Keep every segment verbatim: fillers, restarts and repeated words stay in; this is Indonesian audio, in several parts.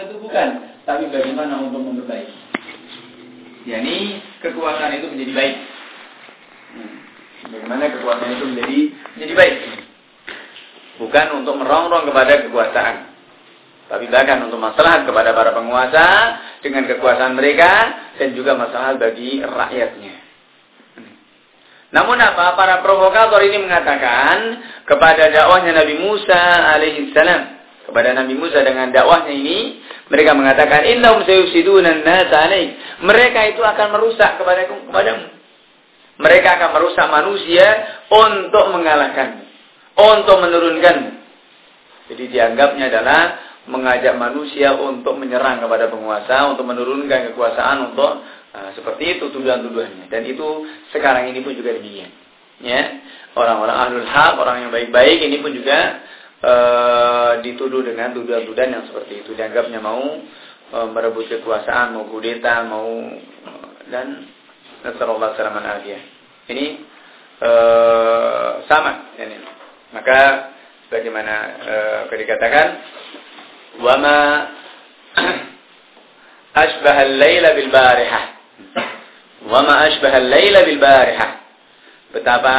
itu bukan, tapi bagaimana untuk memperbaiki. Yani kekuasaan itu menjadi baik. Hmm. Bagaimana kekuasaan itu menjadi menjadi baik. Bukan untuk merongrong kepada kekuasaan, tapi bahkan untuk maslahat kepada para penguasa dengan kekuasaan mereka dan juga maslahat bagi rakyatnya. Namun apa? Para provokator ini mengatakan kepada dakwahnya Nabi Musa alaihissalam, kepada Nabi Musa dengan dakwahnya ini, mereka mengatakan innahum sayufsiduna an-nasa alaik. Mereka itu akan merusak kepada kepadamu. Mereka akan merusak manusia untuk mengalahkanmu, untuk menurunkanmu. Jadi dianggapnya adalah mengajak manusia untuk menyerang kepada penguasa, untuk menurunkan kekuasaan, untuk uh, seperti itu tuduhan-tuduhannya. Dan itu sekarang ini pun juga demikian. Ya, orang-orang ahlul haq, orang yang baik-baik ini pun juga uh, dituduh dengan tuduhan-tuduhan yang seperti itu. Dianggapnya mau uh, merebut kekuasaan, mau kudeta, mau uh, dan nasallallahu alaihi wasallam. Ini uh, sama. Ini. Maka bagaimana uh, dikatakan wama ashbaha al-laila bil barihah. Wama ashbaha al-laila bil barihah. Betapa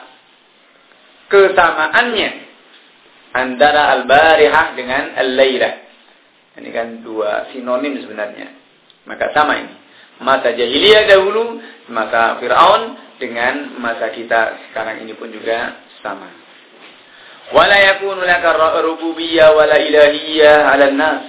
kesamaannya antara al-barihah dengan al-laila. Ini kan dua sinonim sebenarnya. Maka sama ini. Masa jahiliyah dahulu, masa Fir'aun dengan masa kita sekarang ini pun juga sama. Wala yakunu laka rububiyyah wala ilahiyyah 'alan nas.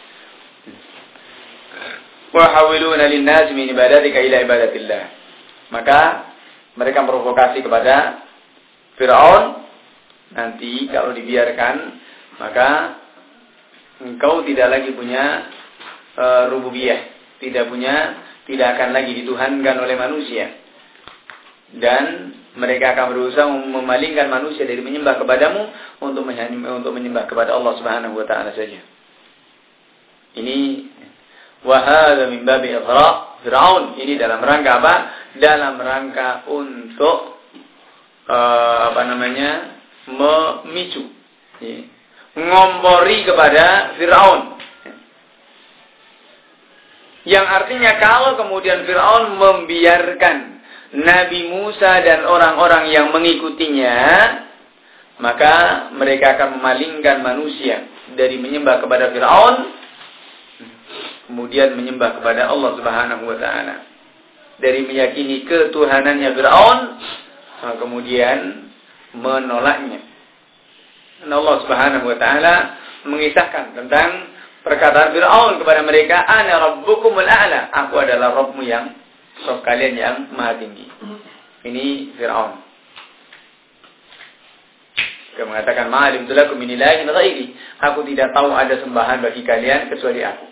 Wa hawiluna lin-nas min ibadatika ila ibadatillah. Maka mereka provokasi kepada Firaun, nanti kalau dibiarkan maka engkau tidak lagi punya uh, rububiyah, tidak punya tidak akan lagi dituhankan oleh manusia. Dan mereka akan berusaha memalingkan manusia dari menyembah kepadamu untuk menyembah, untuk menyembah kepada Allah Subhanahu wa taala saja. Ini wa hadza min babi ighra Firaun, ini dalam rangka apa? Dalam rangka untuk uh, apa namanya? memicu, ya, ngompori kepada Firaun. Yang artinya kalau kemudian Firaun membiarkan Nabi Musa dan orang-orang yang mengikutinya, maka mereka akan memalingkan manusia dari menyembah kepada Firaun, kemudian menyembah kepada Allah Subhanahu wa taala. Dari meyakini ketuhanannya Firaun, kemudian menolaknya. Dan Allah Subhanahu wa taala mengisahkan tentang perkataan Firaun kepada mereka, ana rabbukumul a'la, aku adalah Rabbmu yang Rabb kalian yang maha tinggi. Ini Firaun. Dia mengatakan, ma'alimtu lakum min ilahin ghairi, aku tidak tahu ada sembahan bagi kalian kecuali aku.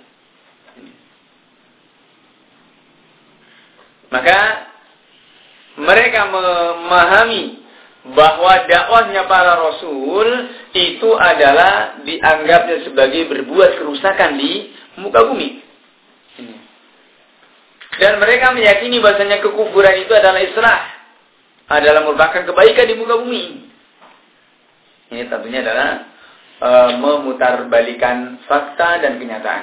Maka mereka memahami bahwa dakwahnya para rasul itu adalah dianggapnya sebagai berbuat kerusakan di muka bumi. Dan mereka meyakini bahasanya kekufuran itu adalah islah, adalah merupakan kebaikan di muka bumi. Ini tentunya adalah e, memutarbalikan fakta dan kenyataan.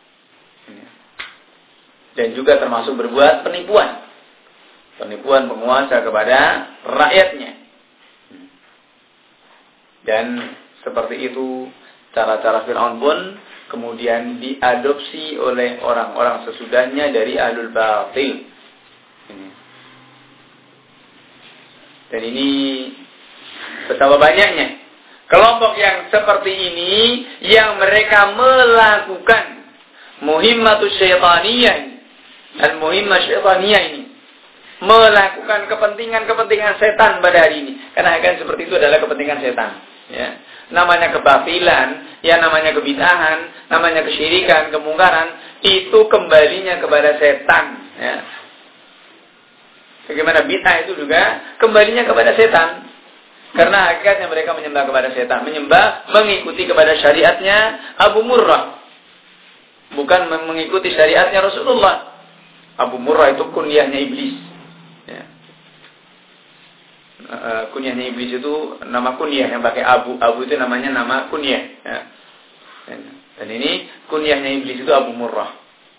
Dan juga termasuk berbuat penipuan. Penipuan penguasa kepada rakyatnya. Dan seperti itu cara-cara Fir'aun pun kemudian diadopsi oleh orang-orang sesudahnya dari ahlul batil. Dan ini betapa banyaknya kelompok yang seperti ini yang mereka melakukan muhimmatus syaitaniyah dan muhimmah syaitaniyah ini, melakukan kepentingan-kepentingan setan pada hari ini. Karena kan seperti itu adalah kepentingan setan. Ya, namanya kebatilan, ya namanya kebid'ahan, namanya kesyirikan, kemungkaran, itu kembalinya kepada setan. Ya. Bagaimana bid'ah itu juga kembalinya kepada setan. Karena hakikatnya mereka menyembah kepada setan, menyembah mengikuti kepada syariatnya Abu Murrah, bukan mengikuti syariatnya Rasulullah. Abu Murrah itu kunyahnya iblis. Uh, kunyahnya iblis itu nama kunyah yang pakai abu. Abu itu namanya nama kunyah. Ya. Dan ini kunyahnya iblis itu Abu Murrah.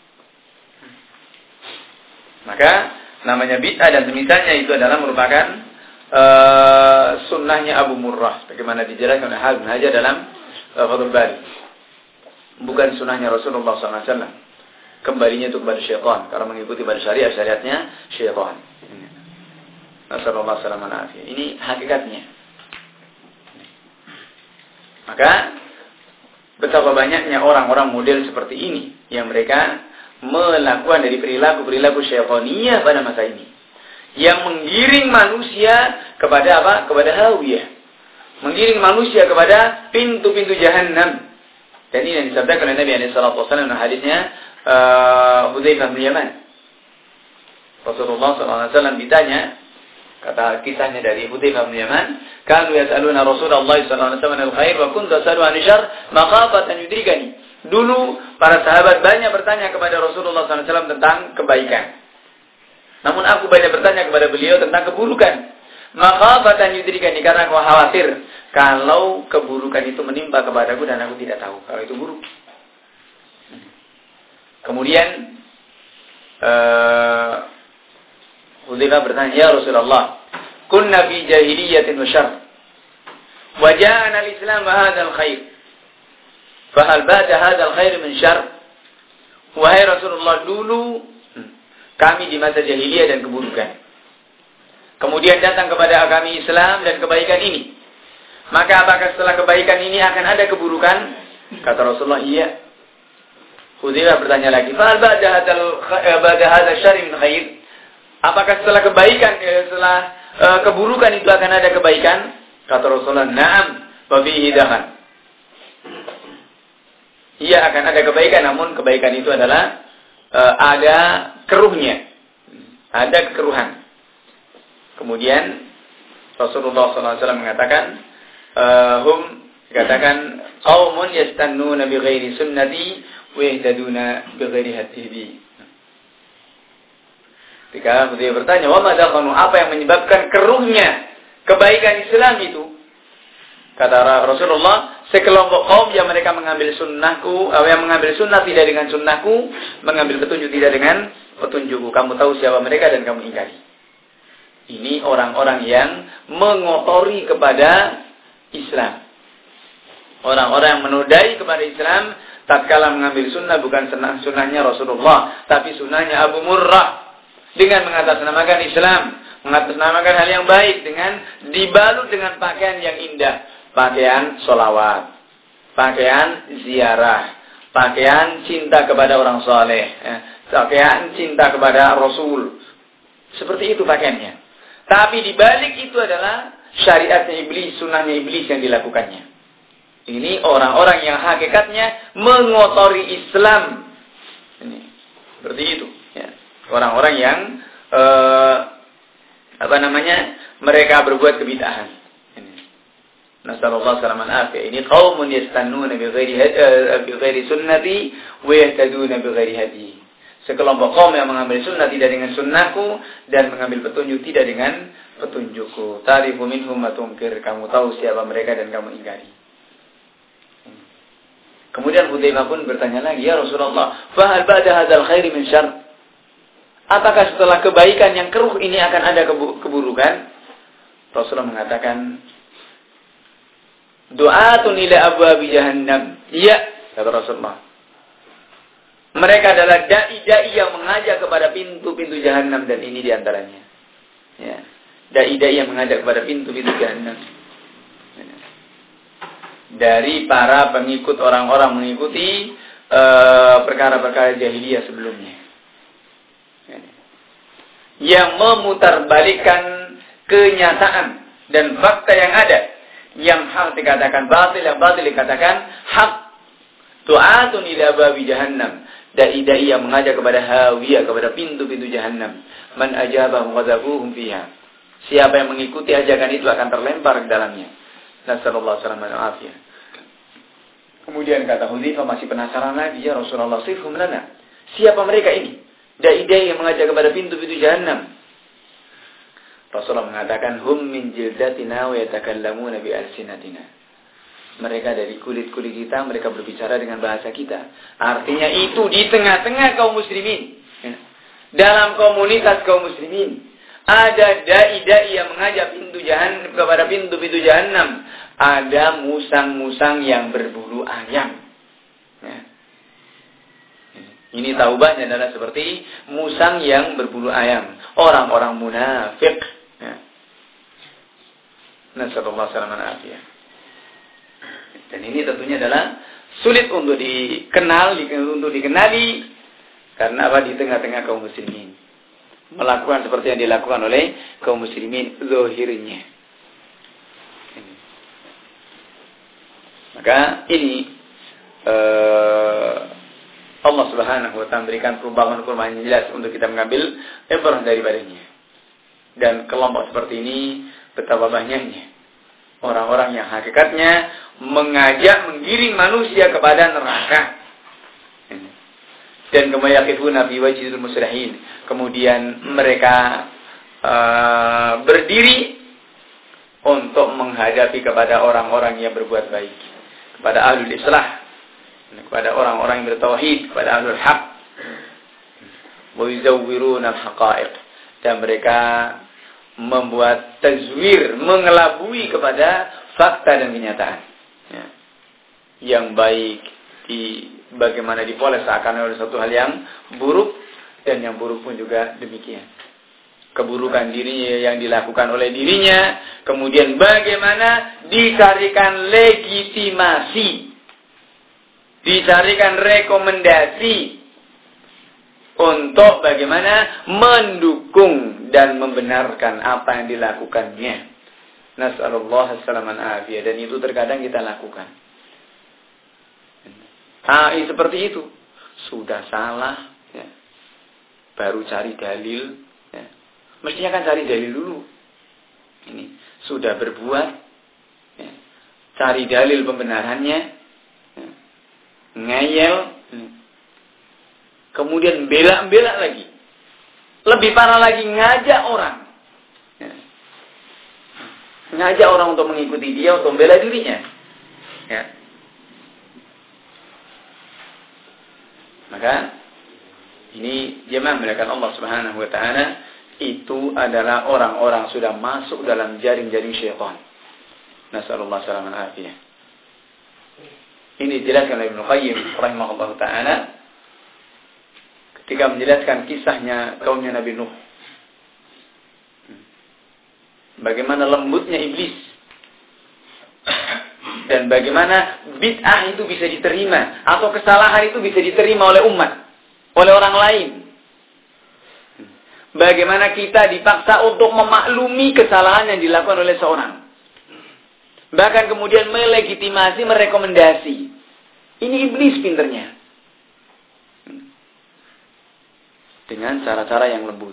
Maka namanya bid'ah dan semisalnya itu adalah merupakan uh, sunnahnya Abu Murrah. Bagaimana dijelaskan oleh Habib Hajar dalam uh, Fathul Bari. Bukan sunnahnya Rasulullah sallallahu alaihi wasallam. Kembalinya itu kepada syaitan. Karena mengikuti pada syariat-syariatnya syaitan. Nasallallahu alaihi wasallam. Ini hakikatnya. Maka betapa banyaknya orang-orang model seperti ini yang mereka melakukan dari perilaku-perilaku syaitaniyah pada masa ini, yang menggiring manusia kepada apa? Kepada hawiyah, menggiring manusia kepada pintu-pintu jahannam. Dan ini yang disampaikan oleh Nabi alaihi salatu wasallam dalam hadisnya uh, Hudzaifah bin Yaman. Rasulullah sallallahu alaihi wasallam ditanya, kata kisahnya dari Hudzaifah bin Yaman, kanu yas'aluna Rasulullah sallallahu alaihi wasallam al-khair wa kuntu as'alu an syarr maqafatan yudrikani. Dulu para sahabat banyak bertanya kepada Rasulullah sallallahu alaihi wasallam tentang kebaikan. Namun aku banyak bertanya kepada beliau tentang keburukan. Maqafatan yudrikani, karena aku khawatir kalau keburukan itu menimpa kepadaku dan aku tidak tahu kalau itu buruk. Kemudian uh, Hudzaifah bertanya, ya Rasulullah, kunna fi jahiliyatin wa syarr, wa ja'ana al-islam wa hadha al-khair, fahal ba'da hadha al-khair min syarr? Wahai Rasulullah, dulu kami di masa jahiliyah dan keburukan. Kemudian datang kepada kami Islam dan kebaikan ini. Maka apakah setelah kebaikan ini akan ada keburukan? Kata Rasulullah, iya. Hudzaifah bertanya lagi, fahal ba'da hadha al-syarr min khair? Apakah setelah kebaikan, setelah uh, keburukan itu akan ada kebaikan? Kata Rasulullah, na'am, wa fihi dahan. Iya, akan ada kebaikan, namun kebaikan itu adalah uh, ada keruhnya. Ada kekeruhan. Kemudian Rasulullah sallallahu alaihi wasallam mengatakan, uh, hum, dikatakan, qaumun yastannuna bi ghairi sunnati wa yahtaduna bi ghairi hadihi. Ketika dia bertanya, wa madakanu, apa yang menyebabkan keruhnya kebaikan Islam itu? Kata Rasulullah, sekelompok kaum yang mereka mengambil sunnahku, yang mengambil sunnah tidak dengan sunnahku, mengambil petunjuk tidak dengan petunjukku. Kamu tahu siapa mereka dan kamu ingkari. Ini orang-orang yang mengotori kepada Islam. Orang-orang yang menodai kepada Islam, tatkala mengambil sunnah bukan sunnahnya Rasulullah, tapi sunnahnya Abu Murrah. Dengan mengatasnamakan Islam, mengatasnamakan hal yang baik, dengan dibalut dengan pakaian yang indah, pakaian solawat, pakaian ziarah, pakaian cinta kepada orang soleh, pakaian cinta kepada Rasul. Seperti itu pakaiannya. Tapi dibalik itu adalah syariatnya iblis, sunnahnya iblis yang dilakukannya. Ini orang-orang yang hakikatnya mengotori Islam. Ini seperti itu. Ya. Orang-orang yang eh, apa namanya, mereka berbuat kebid'ahan. Ini. Nasallallahu alaihi wasallam. Ini qaumun yastannuna bi ghairi bi ghairi sunnati wa yahtaduna bi ghairi hadi. Sekelompok kaum yang mengambil sunnah tidak dengan sunnahku dan mengambil petunjuk tidak dengan petunjukku. Ta'rifu minhum ma tunkir, kamu tahu siapa mereka dan kamu ingkari. Kemudian Hudzaifah pun bertanya lagi, ya Rasulullah, fa hal ba'da hadzal khair min syarr? Apakah setelah kebaikan yang keruh ini akan ada keburukan? Rasulullah mengatakan, du'atun ila abwabi jahannam. Iya, kata Rasulullah. Mereka adalah dai-dai yang mengajak kepada pintu-pintu jahannam, dan ini diantaranya. Ya. Dai-dai yang mengajak kepada pintu-pintu jahannam. Dari para pengikut orang-orang mengikuti uh, perkara-perkara jahiliyah sebelumnya. Yang memutarbalikkan kenyataan dan fakta yang ada. Yang hak dikatakan batil, yang batil dikatakan hak. Du'atun ila babi jahannam. Dai-dai yang mengajak kepada hawiyah, kepada pintu-pintu jahannam. Man ajabahum ghadzabuhum fiha. Siapa yang mengikuti ajakan itu akan terlempar ke dalamnya. Nasallallahu alaihi wasallam. Kemudian kata Hudzaifah masih penasaran lagi, ya Rasulullah, sifhum lana. Siapa mereka ini? Dai-dai yang mengajak kepada pintu-pintu jahannam. Rasulullah mengatakan, hum min jildatina wa yatakallamuna bi alsinatina. Mereka dari kulit-kulit kita, mereka berbicara dengan bahasa kita. Artinya itu di tengah-tengah kaum muslimin. Dalam komunitas kaum muslimin. Ada dai-dai yang mengajak pintu jahanam kepada pintu-pintu jahannam. Ada musang-musang yang berbulu ayam. Ya. Ini taubatnya adalah seperti musang yang berbulu ayam. Orang-orang munafik. Ya. Nasallallahu alaihi wasallam. Dan ini tentunya adalah sulit untuk dikenal, untuk dikenali. Karena apa? Di tengah-tengah kaum muslimin. Melakukan seperti yang dilakukan oleh kaum muslimin zahirnya. Maka ini uh, Allah Subhanahu wa taala memberikan perumpamaan-perumpamaan yang jelas untuk kita mengambil ibrah daripadanya. Dan kelompok seperti ini betapa banyaknya orang-orang yang hakikatnya mengajak menggiring manusia kepada neraka. Dan kemayakifuna fi wajhil musrihin. Kemudian mereka uh, berdiri untuk menghadapi kepada orang-orang yang berbuat baik, kepada ahlul islah, kepada orang-orang yang bertauhid, kepada ahlul haq. Wa yuzawwiruna al-haqa'iq. Dan mereka membuat tazwir, mengelabui kepada fakta dan kenyataan. Ya. Yang baik di bagaimana dipoles seakan oleh satu hal yang buruk, dan yang buruk pun juga demikian. Keburukan dirinya yang dilakukan oleh dirinya, kemudian bagaimana dicarikan legitimasi, dicarikan rekomendasi untuk bagaimana mendukung dan membenarkan apa yang dilakukannya. Nas'alullah as-salaman afiyah. Dan itu terkadang kita lakukan. Ah, seperti itu. Sudah salah, ya. Baru cari dalil, ya. Mestinya kan cari dalil dulu. Ini sudah berbuat, ya. Cari dalil pembenarannya, ya. Ngeyel, ya. Kemudian bela-bela lagi. Lebih parah lagi, ngajak orang. Ya. Ngajak orang untuk mengikuti dia, untuk membela dirinya. Ya. Maka ini jemaah melakukan Allah Subhanahu wa taala, itu adalah orang-orang sudah masuk dalam jaring-jaring syaitan. Nasallallahu alaihi wasallam. Ini dijelaskan oleh Ibnu Qayyim rahimahullah taala ketika menjelaskan kisahnya kaumnya Nabi Nuh. Bagaimana lembutnya iblis. Dan bagaimana bid'ah itu bisa diterima. Atau kesalahan itu bisa diterima oleh umat. Oleh orang lain. Bagaimana kita dipaksa untuk memaklumi kesalahan yang dilakukan oleh seorang. Bahkan kemudian melegitimasi, merekomendasi. Ini iblis pinternya. Dengan cara-cara yang lembut.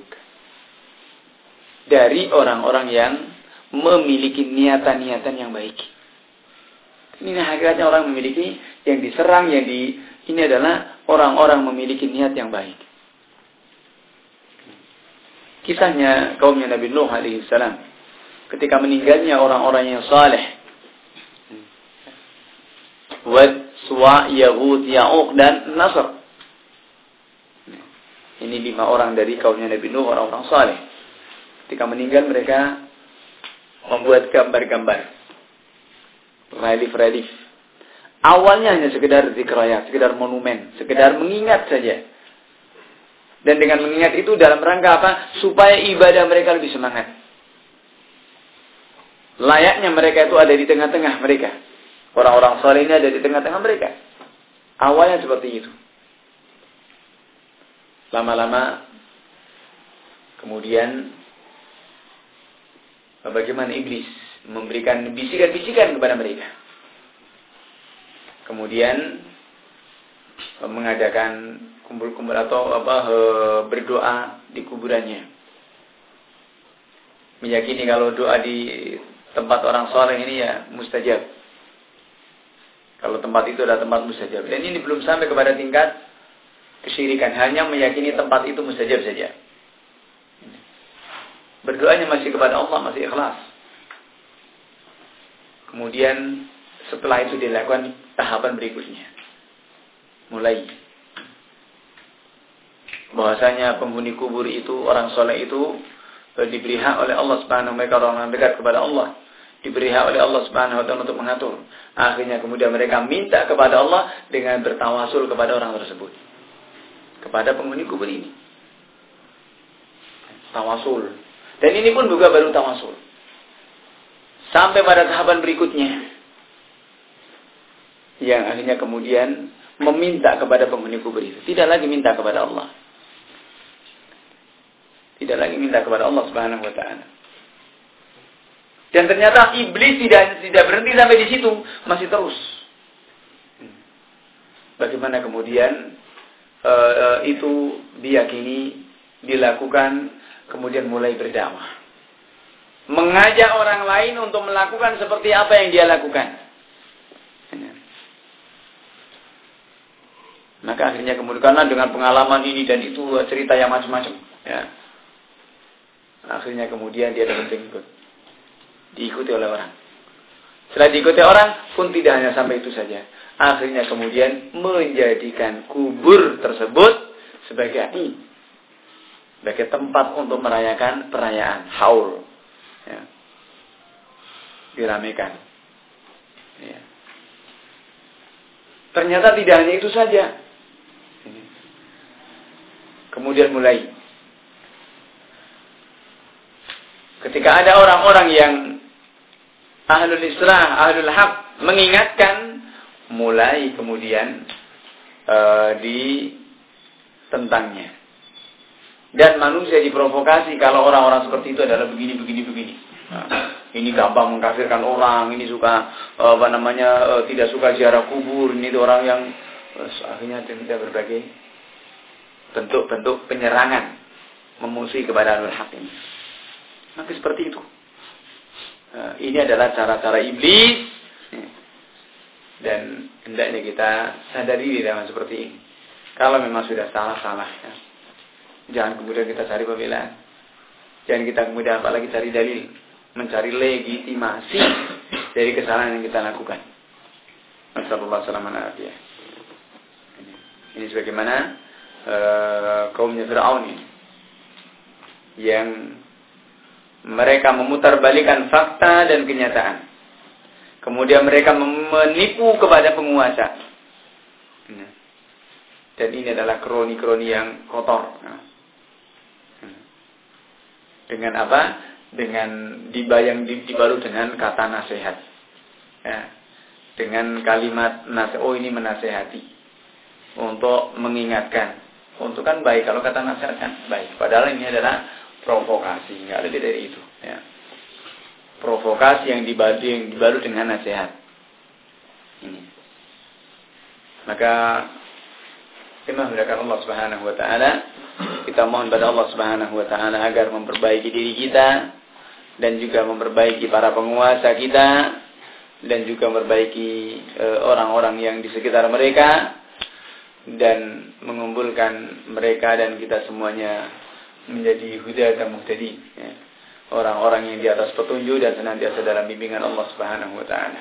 Dari orang-orang yang memiliki niatan-niatan yang baik. Ini hakikatnya orang memiliki, yang diserang, yang di ini adalah orang-orang memiliki niat yang baik. Kisahnya kaumnya Nabi Nuh alaihi salam ketika meninggalnya orang-orang yang saleh. Wad, Suwa, Yahud, Ya'uq dan Nasr. Ini lima orang dari kaumnya Nabi Nuh, orang-orang saleh. Ketika meninggal mereka membuat gambar-gambar. Relief-relief. Awalnya hanya sekedar zikraya, sekedar monumen, sekedar mengingat saja. Dan dengan mengingat itu dalam rangka apa? Supaya ibadah mereka lebih semangat. Layaknya mereka itu ada di tengah-tengah mereka. Orang-orang saleh ini ada di tengah-tengah mereka. Awalnya seperti itu. Lama-lama kemudian bagaimana iblis memberikan bisikan-bisikan kepada mereka. Kemudian mengadakan kumpul-kumpul atau apa berdoa di kuburannya. Meyakini kalau doa di tempat orang saleh ini ya mustajab. Kalau tempat itu adalah tempat mustajab. Dan ini belum sampai kepada tingkat kesyirikan, hanya meyakini tempat itu mustajab saja. Berdoanya masih kepada Allah, masih ikhlas. Kemudian setelah itu dilakukan tahapan berikutnya. Mulai bahwasanya penghuni kubur itu, orang soleh itu diberi hak oleh Allah Subhanahu wa taala, orang dekat kepada Allah, diberi hak oleh Allah Subhanahu wa taala untuk mengatur. Akhirnya kemudian mereka minta kepada Allah dengan bertawasul kepada orang tersebut, kepada penghuni kubur ini. Tawasul. Dan ini pun juga baru tawasul. Sampai pada tahapan berikutnya, yang akhirnya kemudian meminta kepada penghuni kubur itu. Tidak lagi minta kepada Allah. Tidak lagi minta kepada Allah Subhanahu wa taala. Dan ternyata iblis tidak tidak berhenti sampai di situ, masih terus. Bagaimana kemudian uh, uh, itu diyakini, dilakukan, kemudian mulai berdakwah. Mengajak orang lain untuk melakukan seperti apa yang dia lakukan. Maka akhirnya kemudian karena dengan pengalaman ini dan itu cerita yang macam-macam, ya. Akhirnya kemudian dia dapat pengikut, diikuti oleh orang. Setelah diikuti orang pun tidak hanya sampai itu saja. Akhirnya kemudian menjadikan kubur tersebut sebagai sebagai tempat untuk merayakan perayaan haul, ya. Diramaikan. Ya. Ternyata tidak hanya itu saja. Kemudian mulai ketika ada orang-orang yang ahlul islah, ahlul haq mengingatkan, mulai kemudian uh, ditentangnya. Dan manusia diprovokasi kalau orang-orang seperti itu adalah begini, begini, begini. Nah, ini gampang mengkafirkan orang, ini suka uh, apa namanya uh, tidak suka ziarah kubur, ini orang yang uh, akhirnya tidak berbagai bentuk-bentuk penyerangan, memusuhi kepada ahlul haq ini. Maka seperti itu. Uh, ini adalah cara-cara iblis, dan hendaknya kita sadari di dalam seperti ini. Kalau memang sudah salah-salah, ya. Jangan kemudian kita cari pembelaan. Jangan kita kemudian apalagi cari dalil, mencari legitimasi dari kesalahan yang kita lakukan. Nasallallahu alaihi wasallam. Ini sebagaimana Uh, kaumnya Fir'aun ini, yang mereka memutarbalikan fakta dan kenyataan. Kemudian mereka menipu kepada penguasa. Dan ini adalah kroni-kroni yang kotor. Dengan apa? Dengan dibayang dibalut dengan kata nasihat. Ya. Dengan kalimat nasihat. Oh, ini menasehati. Untuk mengingatkan. Untuk kan baik, kalau kata nasihat kan baik. Padahal ini adalah provokasi, nggak lebih dari itu. Ya. Provokasi yang dibalut, yang dibalut dengan nasihat. Ini. Maka kita mengharapkan Allah Subhanahu Wa Taala, kita mohon pada Allah Subhanahu Wa Taala agar memperbaiki diri kita dan juga memperbaiki para penguasa kita dan juga memperbaiki e, orang-orang yang di sekitar mereka. Dan mengumpulkan mereka dan kita semuanya menjadi huda dan muhtadi, ya. Orang-orang yang di atas petunjuk dan senantiasa dalam bimbingan Allah Subhanahu wa taala.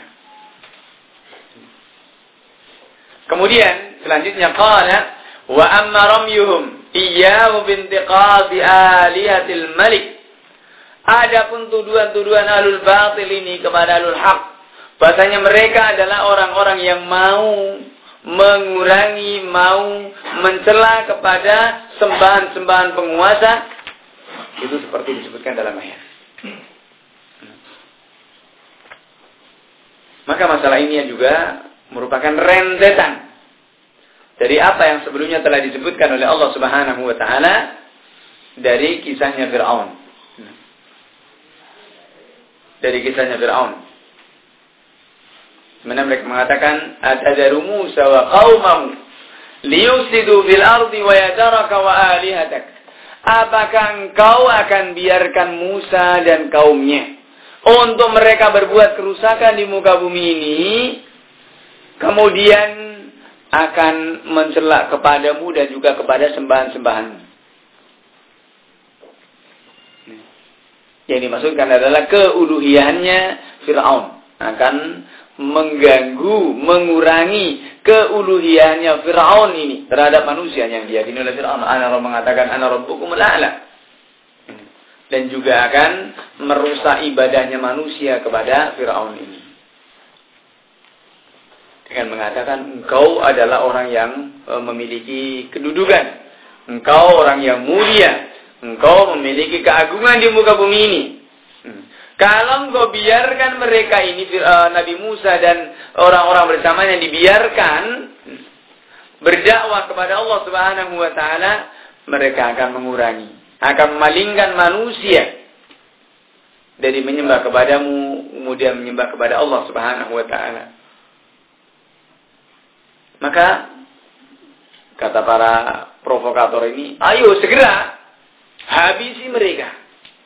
Kemudian selanjutnya qala wa amma ramyuhum iyyahu bintiqadi alihatil malik. Adapun tuduhan-tuduhan ahlul batil ini kepada ahlul haq, bahasanya mereka adalah orang-orang yang mau mengurangi, mau mencela kepada sembahan-sembahan penguasa, itu seperti disebutkan dalam ayat. Maka masalah ini juga merupakan rentetan dari apa yang sebelumnya telah disebutkan oleh Allah Subhanahu wa taala dari kisahnya Fir'aun. Dari kisahnya Fir'aun. Mana mereka mengatakan atadaru Musa wa qaumahu liyufsidu bil ardi wa yadaraka wa alihatak. Apakah engkau akan biarkan Musa dan kaumnya untuk mereka berbuat kerusakan di muka bumi ini, kemudian akan mencela kepadamu dan juga kepada sembahan-sembahanmu? Yang dimaksudkan adalah keuluhiannya Fir'aun akan mengganggu, mengurangi keuluhiannya Fir'aun ini terhadap manusia yang diyakini oleh Fir'aun. Ana Rabb mengatakan ana rabbukumul a'la. Dan juga akan merusak ibadahnya manusia kepada Fir'aun ini. Dengan mengatakan engkau adalah orang yang memiliki kedudukan. Engkau orang yang mulia. Engkau memiliki keagungan di muka bumi ini. Kalau engkau biarkan mereka ini, Nabi Musa dan orang-orang bersamanya dibiarkan berdakwah kepada Allah Subhanahu wa taala, mereka akan mengurangi, akan memalingkan manusia dari menyembah kepadamu, kemudian menyembah kepada Allah Subhanahu wa taala. Maka kata para provokator ini, ayo segera habisi mereka.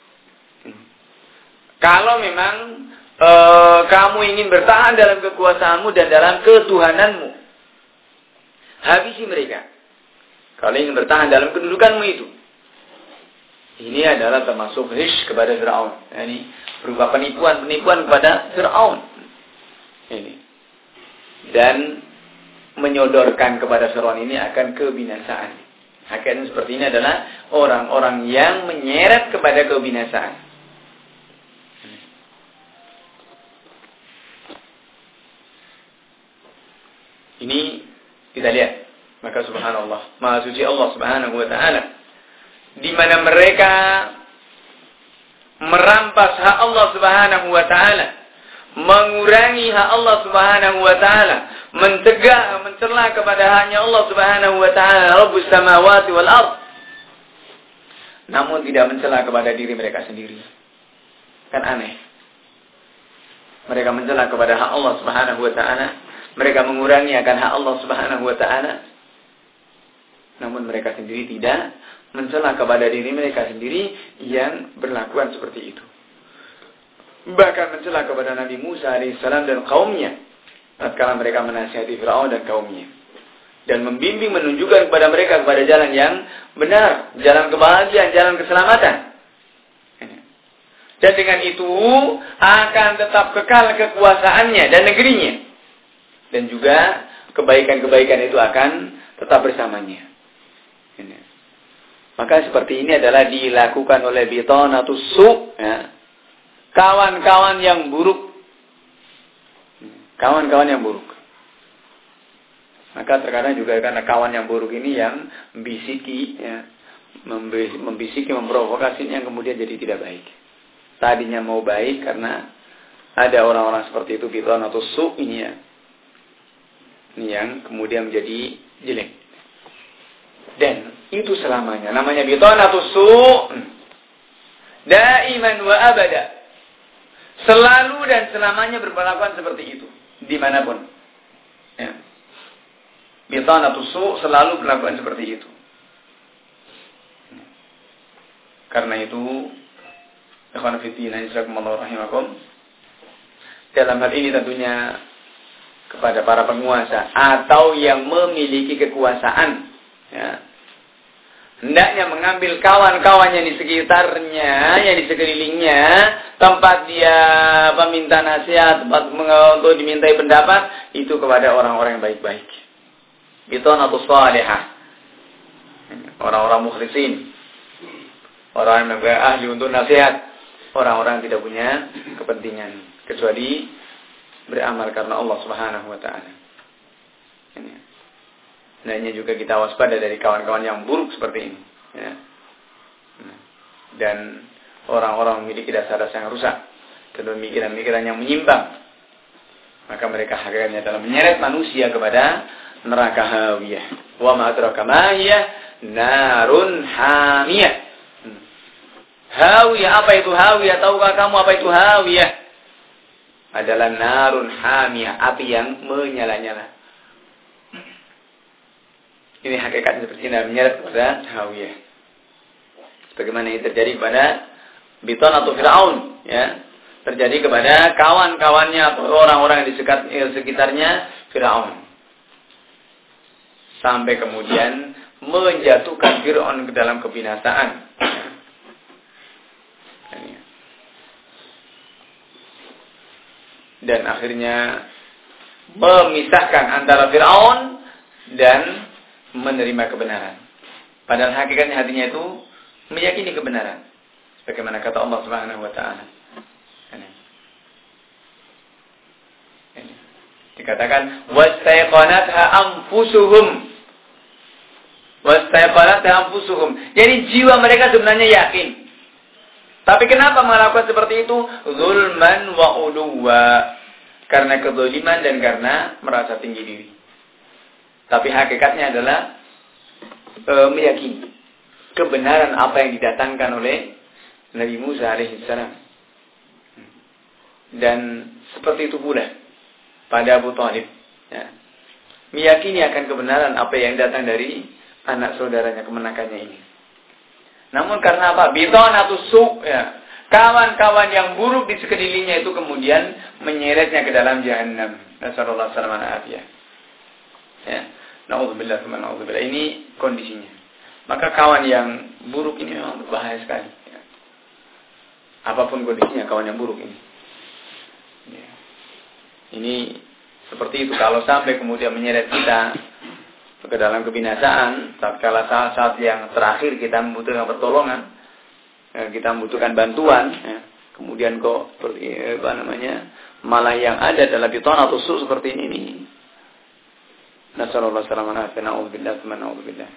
Kalau memang e, kamu ingin bertahan dalam kekuasaanmu dan dalam ketuhananmu, habisi mereka. Kalau ingin bertahan dalam kedudukanmu itu, ini adalah termasuk ghish kepada Fir'aun. Ini berupa penipuan-penipuan kepada Fir'aun. Ini dan menyodorkan kepada Fir'aun ini akan kebinasaan. Hakikatnya seperti ini adalah orang-orang yang menyeret kepada kebinasaan. Ini kita lihat, maka subhanallah, maha suci Allah Subhanahu wa taala, di mana mereka merampas hak Allah Subhanahu wa taala, mengurangi hak Allah Subhanahu wa taala, mencegah, mencela kepada haknya Allah Subhanahu wa taala, Rabbus samawati wal ard. Namun tidak mencela kepada diri mereka sendiri. Kan aneh. Mereka mencela kepada hak Allah Subhanahu wa taala, mereka mengurangi akan hak Allah Subhanahu wa taala. Namun mereka sendiri tidak mencela kepada diri mereka sendiri yang berlakuan seperti itu. Bahkan mencela kepada Nabi Musa alaihissalam dan kaumnya tatkala mereka menasihati Fir'aun dan kaumnya, dan membimbing, menunjukkan kepada mereka kepada jalan yang benar, jalan kebahagiaan, jalan keselamatan. Dan dengan itu akan tetap kekal kekuasaannya dan negerinya. Dan juga kebaikan-kebaikan itu akan tetap bersamanya. Maka seperti ini adalah dilakukan oleh bitanatus su, ya. Kawan-kawan yang buruk. Kawan-kawan yang buruk. Maka terkadang juga karena kawan yang buruk ini yang membisiki, ya, membisiki, memprovokasi yang kemudian jadi tidak baik. Tadinya mau baik karena ada orang-orang seperti itu, bitanatus su ini, ya, ini yang kemudian menjadi jelek. Dan itu selamanya. Namanya bitanatus su, daiman wa abada. Selalu dan selamanya berperlakuan seperti itu dimanapun. Ya. Bitanatus su selalu berlakuan seperti itu. Karena itu, ikhwan fillah jazakumullahu rahimakum, dalam hal ini tentunya kepada para penguasa atau yang memiliki kekuasaan, ya, hendaknya mengambil kawan-kawannya di sekitarnya, yang di sekelilingnya, tempat dia meminta nasihat, tempat untuk dimintai pendapat, itu kepada orang-orang yang baik-baik. Bitanatus salihah, orang-orang mukhlisin, orang yang ahli untuk nasihat, orang-orang yang tidak punya kepentingan kecuali beramal karena Allah Subhanahu wa taala. Ini. Hendaknya juga kita waspada dari kawan-kawan yang buruk seperti ini, ya. Dan orang-orang memiliki dasar-dasar yang rusak, pemikiran-pemikiran yang menyimpang, maka mereka hakikatnya adalah menyeret manusia kepada neraka hawiyah. Wa ma adraka ma hiya narun hamiyah. Hawiyah, apa itu hawiyah? Tahukah kamu apa itu hawiyah? Adalah narun hamiyah, api yang menyala-nyala. Ini hakikatnya seperti ini, menyeret kepada hawiyah. Bagaimana ini terjadi kepada Biton atau Fir'aun, ya, terjadi kepada kawan-kawannya atau orang-orang yang di sekitarnya Fir'aun, sampai kemudian menjatuhkan Fir'aun ke dalam kebinasaan. Dan akhirnya memisahkan antara Fir'aun dan menerima kebenaran. Padahal hakikatnya hatinya itu meyakini kebenaran. Bagaimana kata Allah Subhanahu wa taala. Dikatakan wastaiqanatha anfusuhum. Wastaiqanatha anfusuhum. Jadi jiwa mereka sebenarnya yakin. Tapi kenapa melakukan seperti itu? Zulman wa uluwa. Karena kezaliman dan karena merasa tinggi diri. Tapi hakikatnya adalah e, meyakini kebenaran apa yang didatangkan oleh Nabi Musa alaihissalam. Dan seperti itu pula pada Abu Thalib. Ya. Meyakini akan kebenaran apa yang datang dari anak saudaranya kemenakannya ini. Namun karena apa? Bitanatu su', ya. Kawan-kawan yang buruk di sekelilingnya itu kemudian menyeretnya ke dalam jahannam. Nasallallahu alaihi wasallam. Ya. Nauzubillah tsumma nauzubillah. Ini kondisinya. Maka kawan yang buruk ini memang berbahaya sekali. Ya. Apapun kondisinya kawan yang buruk ini. Ya. Ini seperti itu. Kalau sampai kemudian menyeret kita ke dalam kebinasaan, tatkala saat-saat yang terakhir kita membutuhkan pertolongan, kita membutuhkan bantuan, ya. Kemudian kok seperti apa namanya, malah yang ada adalah bitan atau su seperti ini. Nasallallahu alaihi wasallam, na'udzubillah, na'udzubillah.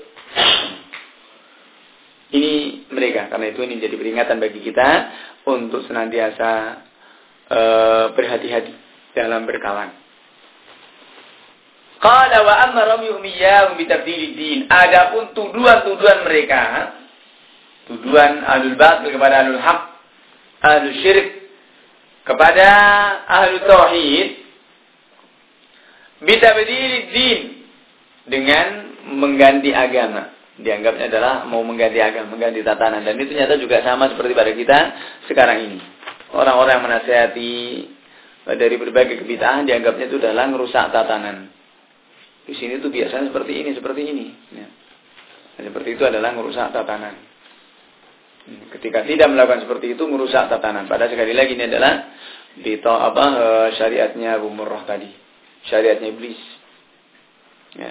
Ini mereka, karena itu ini jadi peringatan bagi kita untuk senantiasa uh, berhati-hati dalam berkawan. Qala wa amma ramyuhum iyyahum bitabdilid din. Adapun tuduhan-tuduhan mereka, tuduhan ahlul batil kepada ahlul haq, ahlul syirik kepada ahlul tauhid, bitabdilid din, dengan mengganti agama. Dianggapnya adalah mau mengganti agama, mengganti tatanan. Dan itu ternyata juga sama seperti pada kita sekarang ini. Orang-orang yang menasihati dari berbagai kebid'ahan dianggapnya itu adalah merusak tatanan. Di sini tuh biasanya seperti ini, seperti ini. Ya. Seperti itu adalah merusak tatanan. Ketika tidak melakukan seperti itu, merusak tatanan. Padahal sekali lagi ini adalah di apa syariatnya Abu Murrah tadi, syariatnya iblis. Ya.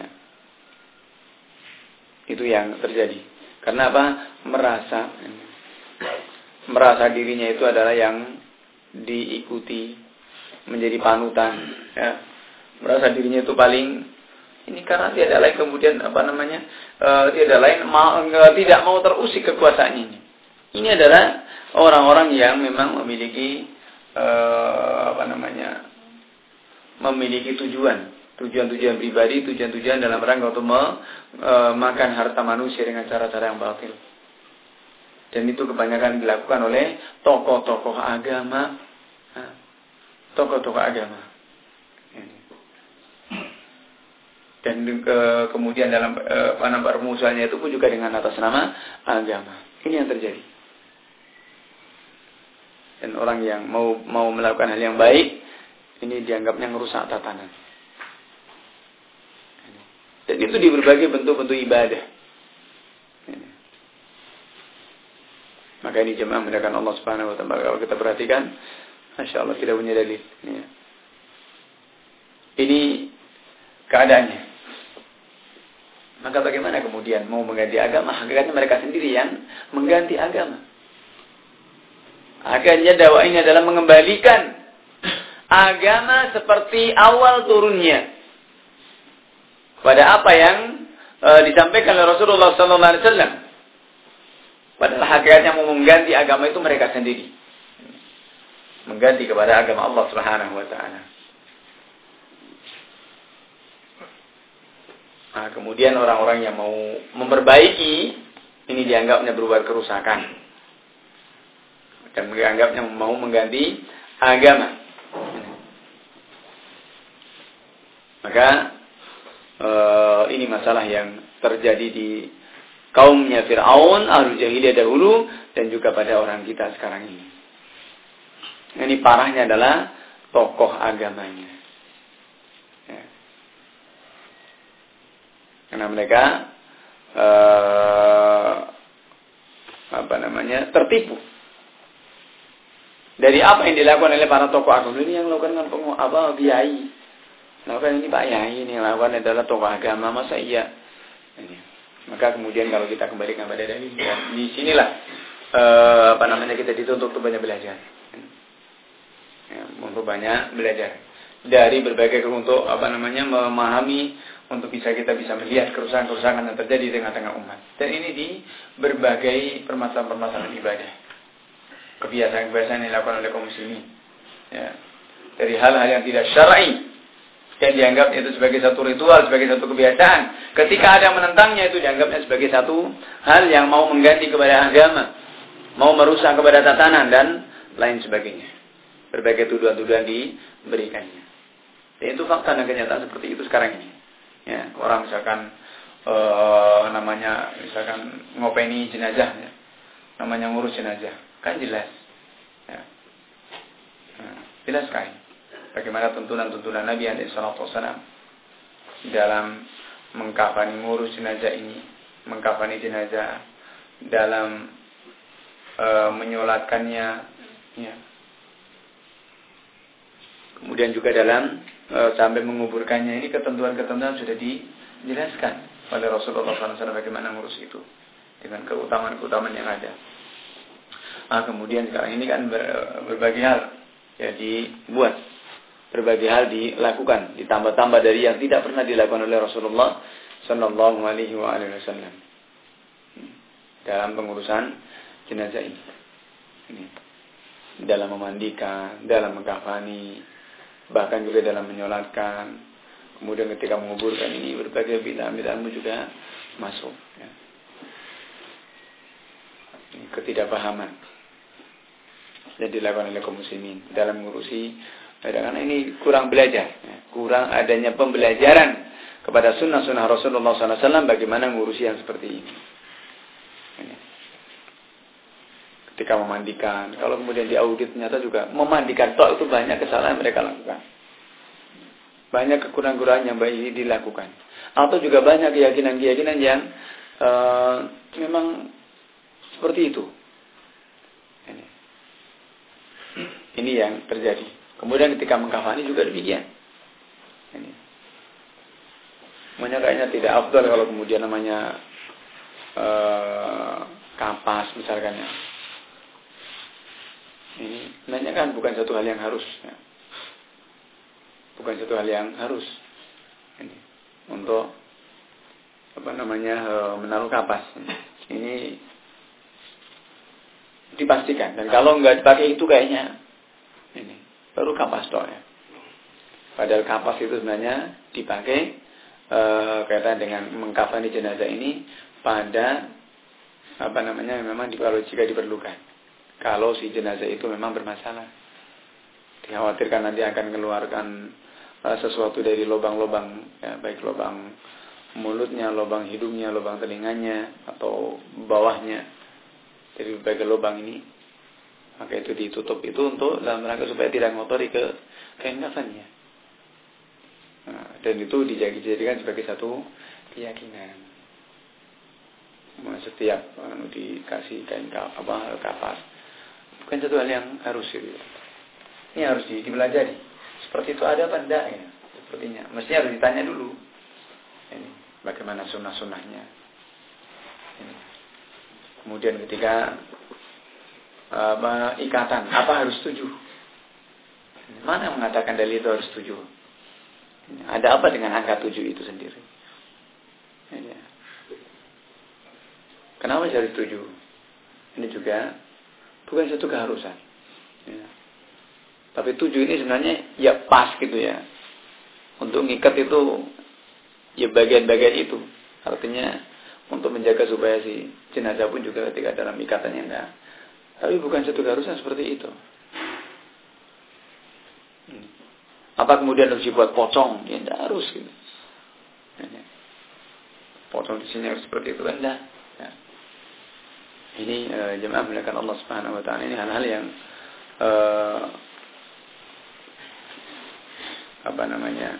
Itu yang terjadi. Karena apa? Merasa, merasa dirinya itu adalah yang diikuti, menjadi panutan. Ya. Merasa dirinya itu paling ini karena tiada lain kemudian apa namanya uh, tiada lain mau, uh, tidak mau terusik kekuasaannya ini. Ini adalah orang-orang yang memang memiliki uh, apa namanya memiliki tujuan, tujuan-tujuan pribadi, tujuan-tujuan dalam rangka untuk memakan harta manusia dengan cara-cara yang batil. Dan itu kebanyakan dilakukan oleh tokoh-tokoh agama, tokoh-tokoh agama. Dan ke, kemudian dalam e, mana permusuhannya itu pun juga dengan atas nama agama. Ini yang terjadi. Dan orang yang mau mau melakukan hal yang baik, ini dianggapnya merusak tatanan. Dan itu di berbagai bentuk-bentuk ibadah. Maka ini jemaah mendakan Allah Subhanahu wa taala. Kalau kita perhatikan, masya Allah tidak punya dalil. Ini keadaannya. Maka bagaimana kemudian mau mengganti agama? Hakikatnya mereka sendiri yang mengganti agama. Akhirnya dakwah ini adalah mengembalikan agama seperti awal turunnya pada apa yang e, disampaikan oleh Rasulullah sallallahu alaihi wasallam. Padahal hakikatnya mau mengganti agama itu mereka sendiri. Mengganti kepada agama Allah Subhanahu wa taala. Nah, kemudian orang-orang yang mau memperbaiki ini dianggapnya berbuat kerusakan dan dianggapnya mau mengganti agama. Maka uh, ini masalah yang terjadi di kaumnya Fir'aun, Ahlul Jahiliyah dahulu, dan juga pada orang kita sekarang ini. Ini parahnya adalah tokoh agamanya. Ya. Karena mereka uh, apa namanya tertipu dari apa yang dilakukan oleh para tokoh agama ini, yang melakukan apa biai, Lakukan ini Pak Yai, ini lakukan adalah tokoh agama, masa iya? Ini. Maka kemudian kalau kita kembali kepada dalil, ya, di sinilah eh, apa namanya kita dituntut untuk banyak belajar, ya, untuk banyak belajar dari berbagai untuk apa namanya memahami, untuk bisa kita bisa melihat kerusakan-kerusakan yang terjadi di tengah-tengah umat. Dan ini di berbagai permasalahan-permasalahan ibadah, kebiasaan-kebiasaan yang dilakukan oleh kaum muslimin, ya, dari hal-hal yang tidak syar'i, yang dianggap itu sebagai satu ritual, sebagai satu kebiasaan. Ketika ada yang menentangnya, itu dianggapnya sebagai satu hal yang mau mengganti kepada agama, mau merusak kepada tatanan dan lain sebagainya. Berbagai tuduhan-tuduhan diberikannya. Dan itu fakta dan kenyataan seperti itu sekarang ini. Ya, orang misalkan uh, namanya misalkan ngopeni jenazah, ya, namanya ngurus jenazah, kan jelas. Ya. Nah, jelas sekali. Bagaimana tuntunan-tuntunan Nabi alaihi salatu wasallam dalam mengkafani, ngurus jenazah ini, mengkafani jenazah, dalam e, menyolatkannya, ya. Kemudian juga dalam e, sampai menguburkannya, ini ketentuan-ketentuan sudah dijelaskan oleh Rasulullah shallallahu alaihi wasallam bagaimana ngurus itu dengan keutamaan-keutamaan yang ada. Nah, kemudian sekarang ini kan ber, berbagai hal ya dibuat. Berbagai hal dilakukan, ditambah-tambah dari yang tidak pernah dilakukan oleh Rasulullah Sallallahu Alaihi Wasallam dalam pengurusan jenazah ini. ini, dalam memandikan, dalam mengkafani, bahkan juga dalam menyolatkan. Kemudian ketika menguburkan ini berbagai bid'ah-bid'ahmu juga masuk. Ya. Ini ketidakpahaman yang dilakukan oleh kaum muslimin dalam mengurusi. Karena ini kurang belajar, kurang adanya pembelajaran kepada sunnah-sunnah Rasulullah shallallahu alaihi wasallam bagaimana mengurusi yang seperti ini. Ketika memandikan, kalau kemudian diaudit ternyata juga memandikan toh itu banyak kesalahan mereka lakukan, banyak kekurangan-kekurangan yang baik ini dilakukan, atau juga banyak keyakinan-keyakinan yang uh, memang seperti itu. Ini, ini yang terjadi. Kemudian ketika mengkafani juga demikian. Ini. Makanya kayaknya tidak afdal kalau kemudian namanya uh, kapas misalkan ya. Ini sebenarnya kan bukan satu hal yang harus. Ya. Bukan satu hal yang harus. Ini. Untuk apa namanya uh, menaruh kapas. Ini dipastikan. Dan kalau nggak dipakai itu kayaknya ini. Baru kapas toh ya. Padahal kapas itu sebenarnya dipakai e, kaitan dengan mengkafani jenazah ini pada apa namanya memang kalau jika diperlukan. Kalau si jenazah itu memang bermasalah, dikhawatirkan nanti akan mengeluarkan e, sesuatu dari lubang-lubang, ya, baik lubang mulutnya, lubang hidungnya, lubang telinganya, atau bawahnya dari berbagai lubang ini. Maka itu ditutup itu untuk dalam rangka supaya tidak mengotori ke kain kafannya. Nah, dan itu dijadikan sebagai satu keyakinan. Setiap anu dikasih kain apa kapas, bukan satu hal yang harus itu. Ini harus dipelajari. Seperti itu ada apa enggak ya? Sepertinya. Mestinya harus ditanya dulu. Ini bagaimana sunnah-sunnahnya. Ini. Kemudian ketika apa ikatan, apa harus setuju? Mana yang mengatakan dalil itu harus setuju? Ada apa dengan angka tujuh itu sendiri? Ini. Kenapa harus setuju? Ini juga bukan satu keharusan. Ya. Tapi tujuh ini sebenarnya ya pas gitu ya. Untuk ngikat itu ya bagian-bagian itu. Artinya untuk menjaga supaya si jenazah pun juga ketika dalam ikatannya enggak. Tapi bukan satu keharusan seperti itu. Apa kemudian harus dibuat pocong? Ya tidak harus gitu. Pocong di sini harus seperti itu kan? Tidak. Ya. Ini e, jemaah melakukan Allah Subhanahu Wa Taala ini hal-hal yang e, apa namanya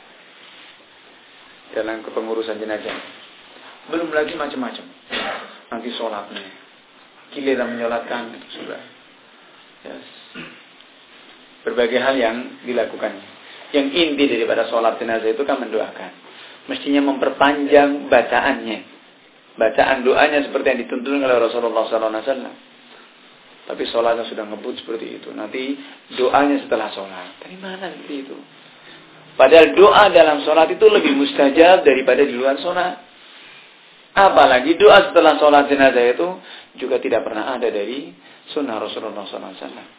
dalam kepengurusan jenazah. Belum lagi macam-macam. Nanti sholatnya. Giliran menyolatkan itu sudah yes. Berbagai hal yang dilakukan. Yang inti daripada sholat jenazah itu kan mendoakan. Mestinya memperpanjang bacaannya. Bacaan doanya seperti yang dituntun oleh Rasulullah sallallahu alaihi wasallam. Tapi sholatnya sudah ngebut seperti itu. Nanti doanya setelah sholat. Dari mana seperti itu? Padahal doa dalam sholat itu lebih mustajab daripada di luar sholat. Apalagi doa setelah sholat jenazah itu juga tidak pernah ada dari sunnah Rasulullah sallallahu alaihi wasallam.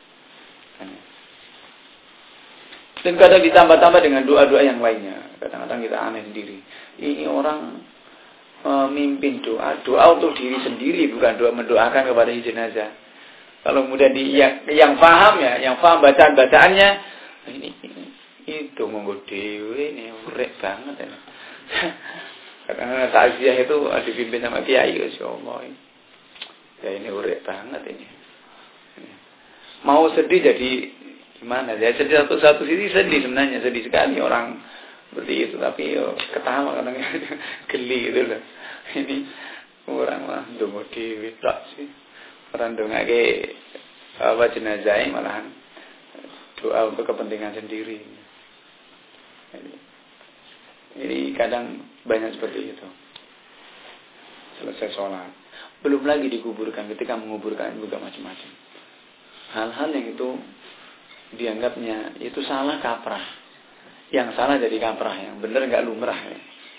Dan kadang ditambah-tambah dengan doa-doa yang lainnya. Kadang-kadang kita aneh sendiri. Ini orang e, mimpin doa, doa untuk diri sendiri, bukan doa mendoakan kepada jenazah. Kalau kemudian di, yang, yang paham ya, yang paham bacaan-bacaannya, ini, ini itu monggo dewe, ini urek banget ya. Kadang-kadang takziah itu dipimpin sama kiai, ya Allah. Ya ini urek banget ini. Mau sedih jadi gimana? Ya sedih satu satu sisi sedih sebenarnya, sedih sekali orang seperti itu, tapi yo ketawa kadang-kadang geli gitu loh. Ini orang mah ndonga dhewe tok sih. Orang ndongake apa jenazah malahan doa untuk kepentingan sendiri. Jadi, jadi kadang banyak seperti itu. Selesai sholat, belum lagi dikuburkan. Ketika menguburkan juga macam-macam. Hal-hal yang itu dianggapnya itu salah kaprah. Yang salah jadi kaprah, yang benar nggak lumrah. Ya.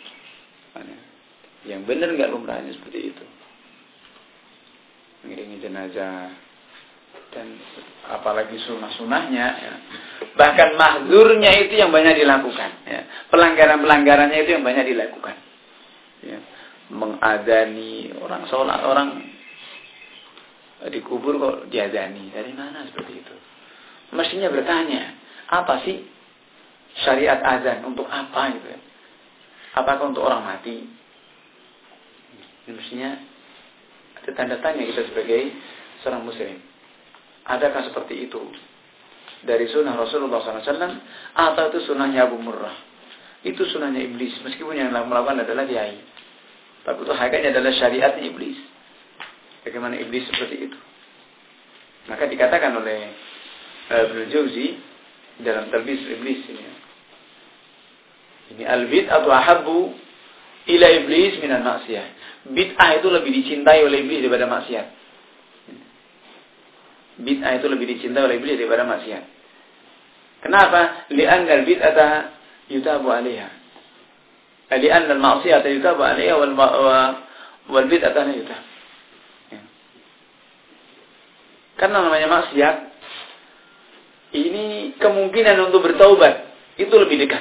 Yang benar nggak lumrahnya seperti itu. Mengiringi jenazah dan apalagi sunnah-sunnahnya. Ya. Bahkan mahdzurnya itu yang banyak dilakukan. Ya. Pelanggaran-pelanggarannya itu yang banyak dilakukan. Ya. Mengadani orang sholat, orang dikubur kok diadani. Dari mana seperti itu? Mestinya bertanya, apa sih syariat azan? Untuk apa gitu ya? Apakah untuk orang mati? Ini mestinya ada tanda tanya kita sebagai seorang muslim. Adakah seperti itu dari sunnah Rasulullah sallallahu alaihi wasallam atau itu sunnahnya Abu Murrah? Itu sunnahnya iblis. Meskipun yang melakukan adalah kiai, tapi itu hakikatnya adalah syariatnya iblis. Bagaimana iblis seperti itu? Maka dikatakan oleh Ibnu Jauzi dalam Talbis Iblis ini. Ini al-bid'atu ahabbu ila iblis minan maksiyah. Bid'ah itu lebih dicintai oleh iblis daripada maksiat. Bid'ah itu lebih dicintai oleh iblis daripada maksiat. Kenapa? Li'anna al-bid'ata yutabu 'alaiha. Li'anna al-ma'siyata yutabu 'alaiha wal wal bid'ata la yutab. Karena namanya maksiat, ini kemungkinan untuk bertaubat itu lebih dekat.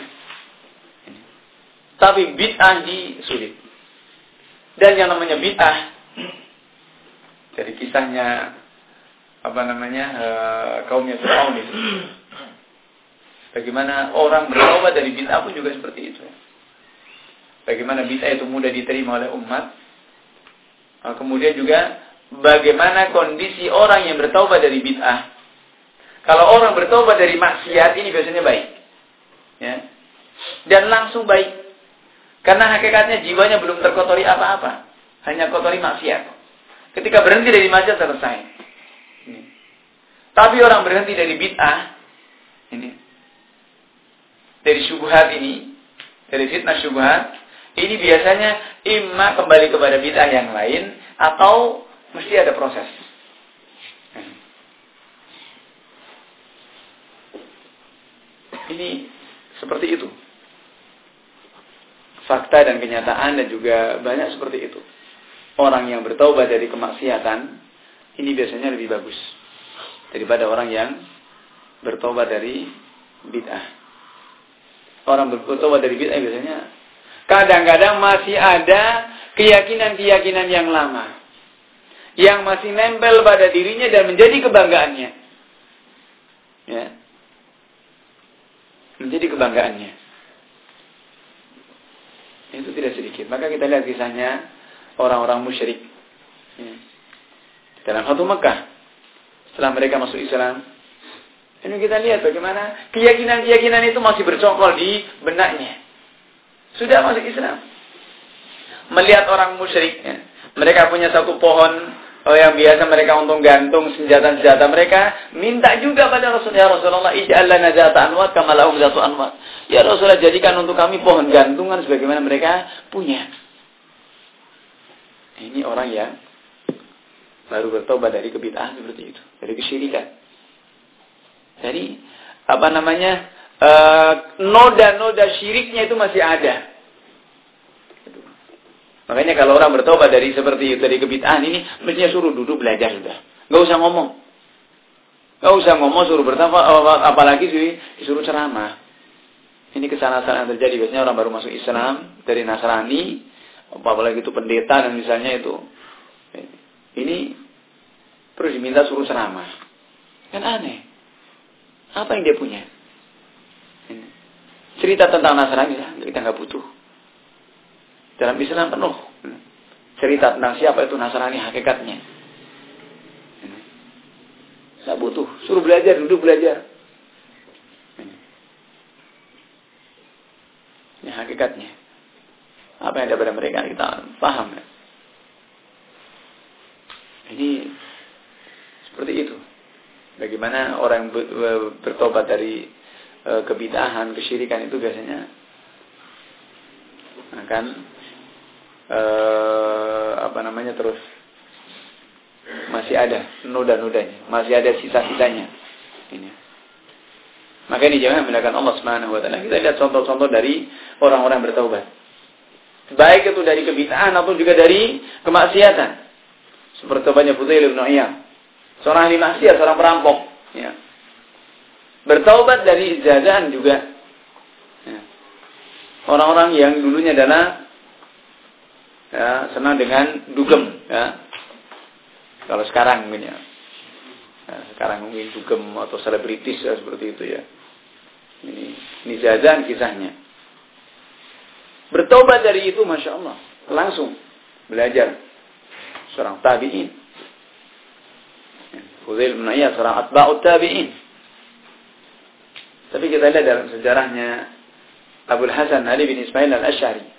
Tapi bid'ah di sulit. Dan yang namanya bid'ah dari kisahnya apa namanya e, kaumnya Fir'aun itu. Bagaimana orang bertaubat dari bid'ah pun juga seperti itu. Bagaimana bid'ah itu mudah diterima oleh umat. Kemudian juga bagaimana kondisi orang yang bertaubat dari bid'ah. Kalau orang bertobat dari maksiat ini biasanya baik. Ya. Dan langsung baik. Karena hakikatnya jiwanya belum terkotori apa-apa. Hanya kotori maksiat. Ketika berhenti dari maksiat selesai. Ini. Tapi orang berhenti dari bid'ah. Ini. Dari syubhat ini. Dari fitnah syubhat. Ini biasanya imma kembali kepada bid'ah yang lain. Atau mesti ada proses. Ini seperti itu. Fakta dan kenyataan dan juga banyak seperti itu. Orang yang bertaubat dari kemaksiatan ini biasanya lebih bagus daripada orang yang bertaubat dari bid'ah. Orang bertaubat dari bid'ah biasanya kadang-kadang masih ada keyakinan-keyakinan yang lama yang masih nempel pada dirinya dan menjadi kebanggaannya. Ya. Menjadi kebanggaannya. Itu tidak sedikit. Maka kita lihat kisahnya orang-orang musyrik. Ya. Dalam Fathu Mekah. Setelah mereka masuk Islam. Ini kita lihat bagaimana keyakinan-keyakinan itu masih bercokol di benaknya. Sudah masuk Islam. Melihat orang musyrik. Ya. Mereka punya satu pohon Oh, yang biasa mereka untung gantung senjata-senjata mereka minta juga pada Rasulullah, ya Rasulullah, ij'al lana zata anwat kama lahum zatu anwat. Ya Rasulullah, jadikan untuk kami pohon gantungan sebagaimana mereka punya. Ini orang yang baru bertobat dari kebid'ahan seperti itu, dari kesyirikan. Jadi apa namanya? Uh, noda-noda syiriknya itu masih ada. Makanya kalau orang bertobat dari seperti itu, dari kebid'ahan ini, mestinya suruh duduk belajar sudah. Enggak usah ngomong. Enggak usah ngomong, suruh bertafak, apalagi disuruh ceramah. Ini kesalahan yang terjadi. Biasanya orang baru masuk Islam, dari Nasrani, apalagi itu pendeta dan misalnya itu. Ini terus diminta suruh ceramah. Kan aneh. Apa yang dia punya? Cerita tentang Nasrani, kita nggak butuh. Dalam Islam penuh cerita tentang siapa itu Nasrani hakikatnya. Nggak butuh, suruh belajar, duduk belajar. Ini hakikatnya. Apa yang ada pada mereka kita paham. Ya? Ini seperti itu. Bagaimana orang bertobat dari kebid'ahan, kesyirikan itu biasanya akan Eh, apa namanya terus masih ada noda-nodanya, masih ada sisa-sisanya. Ini. Maka ini jangan menggunakan Allah Subhanahu wa taala. Kita lihat contoh-contoh dari orang-orang bertaubat. Baik itu dari kebid'ahan atau juga dari kemaksiatan. Seperti tobatnya Fudail bin Iyad. Seorang ahli maksiat, seorang perampok, ya. Bertaubat dari jazahan juga. Ya. Orang-orang yang dulunya adalah ya, senang dengan dugem, ya. Kalau sekarang mungkin ya, ya sekarang mungkin dugem atau selebritis ya, seperti itu ya. Ini, ini jazan kisahnya. Bertobat dari itu, masya Allah, langsung belajar seorang tabi'in. Fudail bin Iyad seorang atba'ut tabi'in. Tapi kita lihat dalam sejarahnya Abul Hasan Ali bin Ismail al-Asy'ari.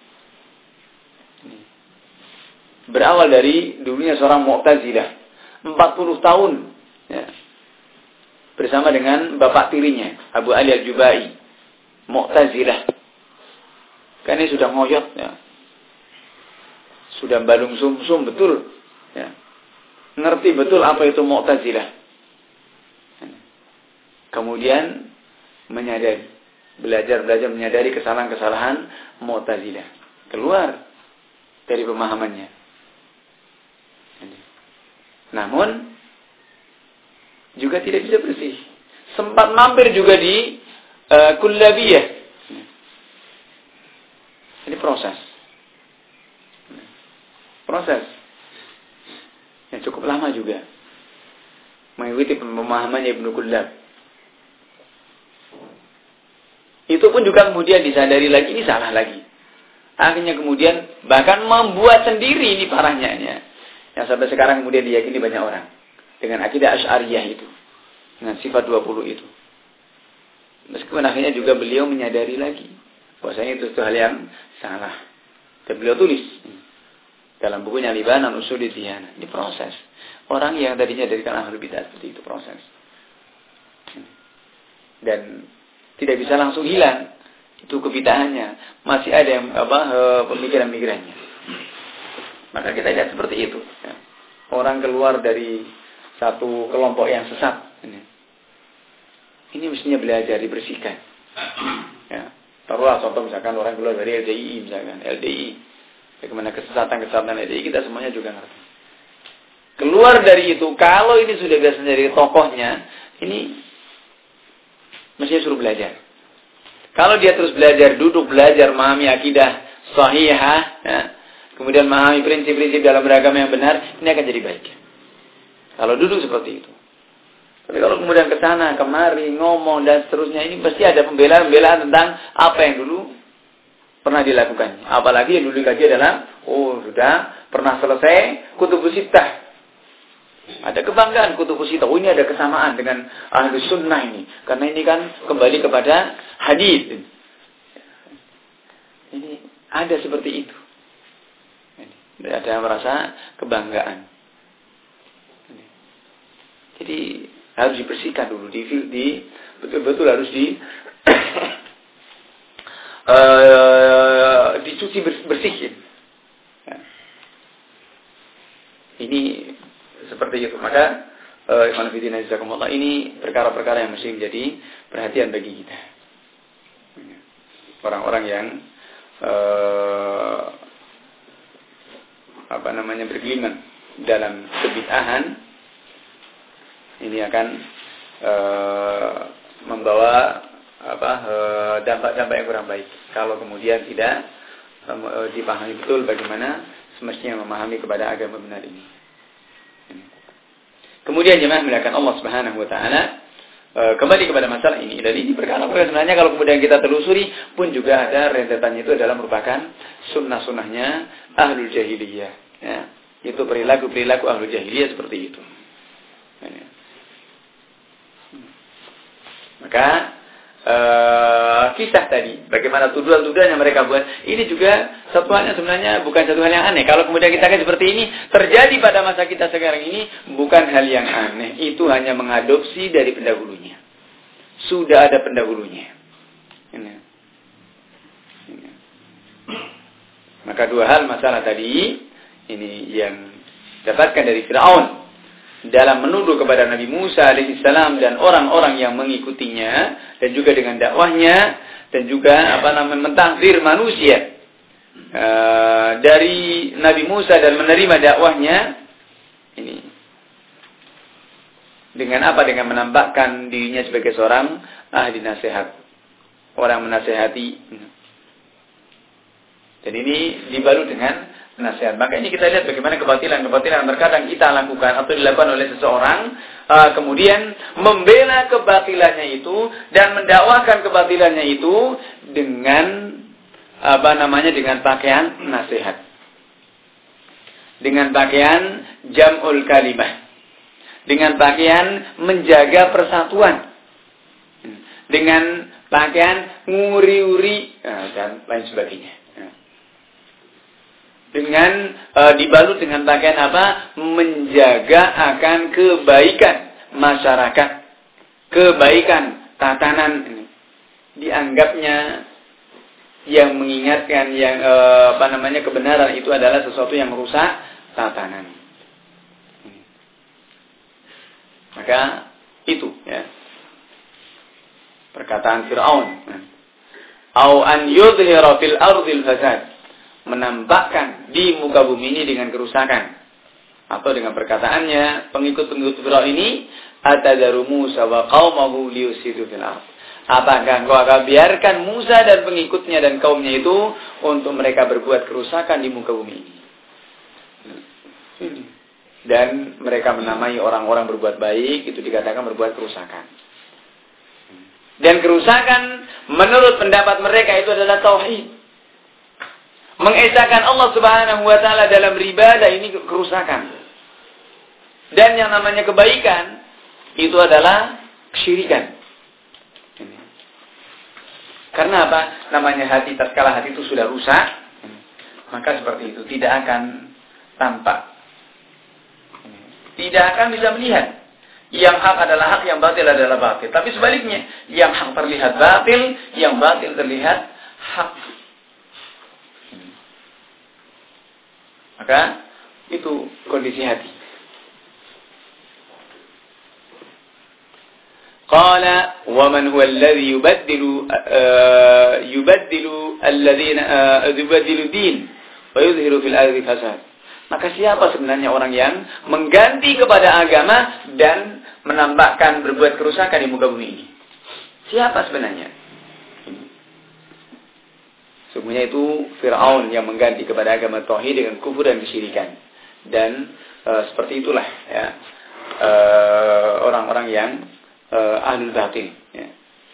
Berawal dari dulunya seorang Mu'tazilah, empat puluh tahun ya, bersama dengan bapak tirinya Abu Ali al-Jubai, Mu'tazilah. Karena ini sudah ngoyot ya. Sudah balung sumsum betul ya. Ngerti betul apa itu Mu'tazilah. Kemudian menyadari, belajar-belajar menyadari kesalahan-kesalahan Mu'tazilah. Keluar dari pemahamannya. Namun juga tidak bisa bersih. Sempat mampir juga di uh, Kullabiyah. Ini proses. Proses. Yang cukup lama juga. Mengikuti pemahamannya Ibnu Kullab. Itu pun juga kemudian disadari lagi, ini salah lagi. Akhirnya kemudian bahkan membuat sendiri ini parahnya. Ya. Yang sampai sekarang kemudian diyakini banyak orang. Dengan akidah Asy'ariyah itu. Dengan sifat dua puluh itu. Meskipun akhirnya juga beliau menyadari lagi. Bahwasanya itu itu hal yang salah. Dan beliau tulis. Dalam bukunya Libanan Usuli Diyana. Ini proses. Orang yang tadinya dari kalangan ahlul bidah seperti itu proses. Dan tidak bisa langsung hilang. Itu kebid'ahannya. Masih ada yang apa pemikiran-pemikirannya. Maka kita lihat seperti itu. Ya. Orang keluar dari satu kelompok yang sesat. Ini, ini mestinya belajar, dibersihkan. Ya. Taruhlah contoh misalkan orang keluar dari L D I misalkan. L D I. Bagaimana kesesatan-kesesatan L D I kita semuanya juga ngerti. Keluar dari itu, kalau ini sudah biasa menjadi tokohnya, ini mestinya suruh belajar. Kalau dia terus belajar, duduk belajar, memahami akidah sahihah, ya. Kemudian memahami prinsip-prinsip dalam beragama yang benar, ini akan jadi baik. Kalau duduk seperti itu. Tapi kalau kemudian ke sana, kemari, ngomong, dan seterusnya, ini pasti ada pembelaan-pembelaan tentang apa yang dulu pernah dilakukannya. Apalagi yang dulu lagi adalah, oh sudah pernah selesai Kutubus Sittah. Ada kebanggaan Kutubus Sittah. Oh ini ada kesamaan dengan Ahlus Sunnah ini. Karena ini kan kembali kepada hadis. Ini ada seperti itu. Ada yang merasa kebanggaan. Jadi harus dibersihkan dulu, di, di betul-betul harus di uh, dicuci bersihin. Ya. Ini seperti itu. Maka uh, ikhwan fillah jazakumullah, ini perkara-perkara yang mesti menjadi perhatian bagi kita. Orang-orang yang uh, apa namanya bergeliman dalam kebid'ahan, ini akan uh, membawa apa uh, dampak-dampak yang kurang baik kalau kemudian tidak uh, dipahami betul bagaimana semestinya memahami kepada agama benar ini. Kemudian jemaah melakukan Allah Subhanahu wa taala uh, kembali kepada masalah ini, dan ini perkara-perkara sebenarnya kalau kemudian kita telusuri pun juga ada rentetannya, itu adalah merupakan sunnah-sunnahnya ahlul jahiliyah, ya. Itu perilaku-perilaku ahlul jahiliyah seperti itu. Ya. Maka uh, kisah tadi, bagaimana tuduhan-tuduhan yang mereka buat, ini juga satu halnya sebenarnya bukan satu hal yang aneh. Kalau kemudian kita kan seperti ini terjadi pada masa kita sekarang ini, bukan hal yang aneh. Itu hanya mengadopsi dari pendahulunya. Sudah ada pendahulunya. Ini. Ini. Maka dua hal masalah tadi ini yang dapatkan dari Fir'aun dalam menuduh kepada Nabi Musa alaihissalam dan orang-orang yang mengikutinya, dan juga dengan dakwahnya, dan juga apa namanya mentahdir manusia uh, dari Nabi Musa dan menerima dakwahnya ini dengan apa? Dengan menampakkan dirinya sebagai seorang ahli nasihat, orang menasehati, dan ini dibalut dengan nasihat. Maka ini kita lihat bagaimana kebatilan-kebatilan terkadang kita lakukan atau dilakukan oleh seseorang, uh, kemudian membela kebatilannya itu dan mendakwakan kebatilannya itu dengan apa namanya dengan pakaian nasihat, dengan pakaian jam'ul kalimah, dengan pakaian menjaga persatuan, dengan pakaian nguri-uri uh, dan lain sebagainya. Dengan e, dibalut dengan pakaian apa? Menjaga akan kebaikan masyarakat, kebaikan tatanan ini. Dianggapnya yang mengingatkan yang e, apa namanya kebenaran itu adalah sesuatu yang merusak tatanan. Maka itu ya perkataan Fir'aun. Au an yudhira fil ardil fasad, menampakkan di muka bumi ini dengan kerusakan. Atau dengan perkataannya pengikut-pengikut Fir'aun ini, atadharu Musa wa qaumahu liyufsidu fil ardh. Apakah engkau akan biarkan Musa dan pengikutnya dan kaumnya itu untuk mereka berbuat kerusakan di muka bumi ini? Dan mereka menamai orang-orang berbuat baik itu dikatakan berbuat kerusakan. Dan kerusakan menurut pendapat mereka itu adalah tauhid. Mengesahkan Allah Subhanahu wa taala dalam beribadah, ini kerusakan. Dan yang namanya kebaikan itu adalah kesyirikan. Karena apa? Namanya hati, tatkala hati itu sudah rusak, maka seperti itu tidak akan tampak. Tidak akan bisa melihat. Yang hak adalah hak, yang batil adalah batil. Tapi sebaliknya, yang hak terlihat batil, yang batil terlihat hak. Maka itu kondisi hati. Qala wa man huwa alladhi yubaddilu uh, yubaddilu alladhina uh, yubaddilu din wa yudhiru fil ardi fasad. Maka siapa sebenarnya orang yang mengganti kepada agama dan menampakkan berbuat kerusakan di muka bumi ini? Siapa sebenarnya? Sungguhnya itu Fir'aun yang mengganti kepada agama tauhid dengan kufur dan kesyirikan. Dan e, seperti itulah ya e, orang-orang yang e, ahlul batil. Ya.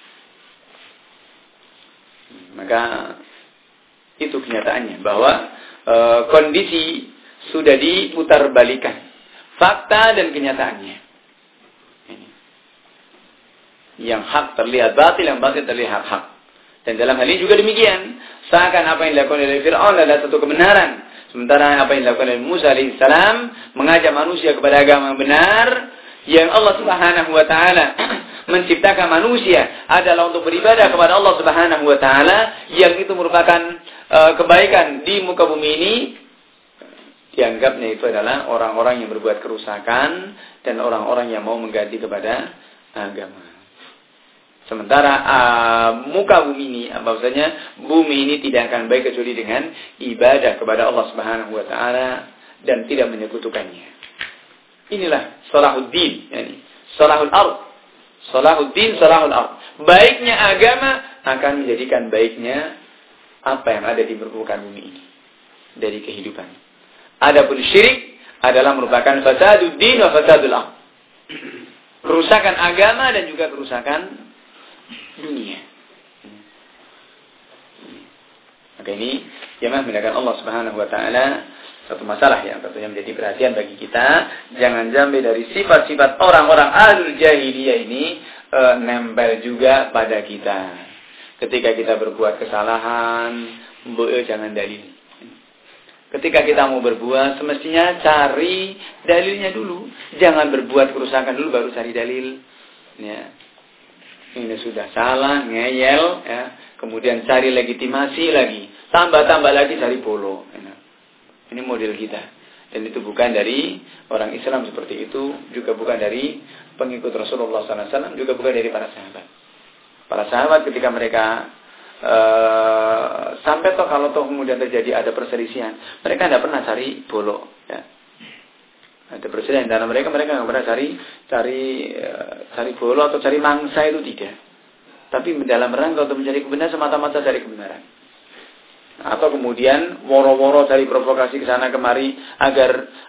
Maka itu kenyataannya bahwa e, kondisi sudah diputarbalikan, fakta dan kenyataannya. Ini. Yang hak terlihat batil, yang batil terlihat hak. Dan dalam hal ini juga demikian. Seakan apa yang dilakukan oleh Fir'aun adalah satu kebenaran. Sementara apa yang dilakukan oleh Musa alaihissalam mengajak manusia kepada agama yang benar, Yang Allah Subhanahu wa taala menciptakan manusia adalah untuk beribadah kepada Allah Subhanahu wa taala, yang itu merupakan uh, kebaikan di muka bumi ini, dianggapnya itu adalah orang-orang yang berbuat kerusakan dan orang-orang yang mau mengganti kepada agama. Sementara uh, muka bumi ini, maksudnya bumi ini tidak akan baik kecuali dengan ibadah kepada Allah Subhanahu wa taala dan tidak menyekutukannya. Inilah salahuddin, yani salahul ard. Salahuddin, salahul ard. Baiknya agama akan menjadikan baiknya apa yang ada di permukaan bumi ini dari kehidupan. Adapun syirik adalah merupakan fasaduddin wa fasadul ard. Kerusakan agama dan juga kerusakan dunia. Maka ini jemaah menggunakan Allah Subhanahu wa taala satu masalah yang tentunya menjadi perhatian bagi kita. Jangan sampai dari sifat-sifat orang-orang ahlul jahiliyah ini e, nempel juga pada kita. Ketika kita berbuat kesalahan, boleh jangan dalil. Ketika kita mau berbuat, semestinya cari dalilnya dulu. Jangan berbuat kerusakan dulu baru cari dalil. Ya. Ini sudah salah, ngeyel, ya. Kemudian cari legitimasi lagi, tambah-tambah lagi cari bolo. Ya. Ini model kita. Dan itu bukan dari orang Islam seperti itu. Juga bukan dari pengikut Rasulullah sallallahu alaihi wasallam. Juga bukan dari para sahabat. Para sahabat ketika mereka uh, sampai toh kalau toh kemudian terjadi ada perselisihan, mereka tidak pernah cari bolok. Ya. Ada perselisihan dalam mereka, mereka tidak pernah cari cari uh, cari bolok atau cari mangsa, itu tidak. Tapi dalam rangka untuk mencari kebenaran, semata-mata cari kebenaran. Atau kemudian woro-woro cari provokasi ke sana kemari agar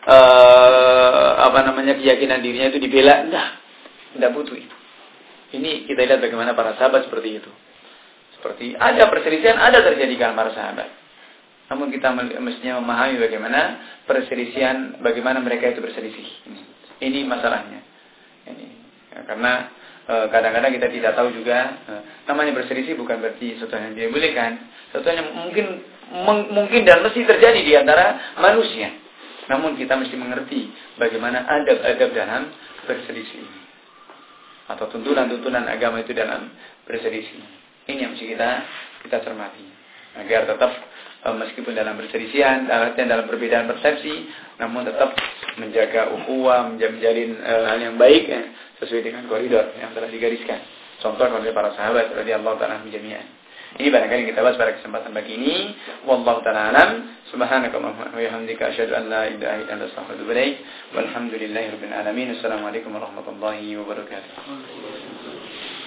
uh, apa namanya keyakinan dirinya itu dibela. Enggak, tidak butuh itu. Ini kita lihat bagaimana para sahabat seperti itu. Seperti ada perselisihan, ada terjadi dengan para sahabat. Namun kita mestinya memahami bagaimana perselisihan, bagaimana mereka itu berselisih. Ini masalahnya. Ini ya, karena uh, kadang-kadang kita tidak tahu juga uh, namanya berselisih bukan berarti sesuatu yang dibolehkan. Sesuatu yang mungkin meng, mungkin dan mesti terjadi di antara manusia. Namun kita mesti mengerti bagaimana adab-adab dalam berselisih ini. Atau tuntunan-tuntunan agama itu dalam berselisih. Ini yang mesti kita kita cermati. Agar tetap meskipun dalam perselisihan, dalam perbedaan persepsi, namun tetap menjaga ukhuwah, menjalin uh, hal yang baik ya, sesuai dengan koridor yang telah digariskan. Contoh oleh para sahabat radhiyallahu ta'ala anhum jami'an. Ini barangkali kita bahas pada kesempatan pagi ini. Wallahu ta'ala alam. Subhanakallahumma wa bihamdika asyhadu an la ilaha illa anta astaghfiruka wa atubu ilaik. Walhamdulillahirabbil alamin. Assalamualaikum warahmatullahi wabarakatuh.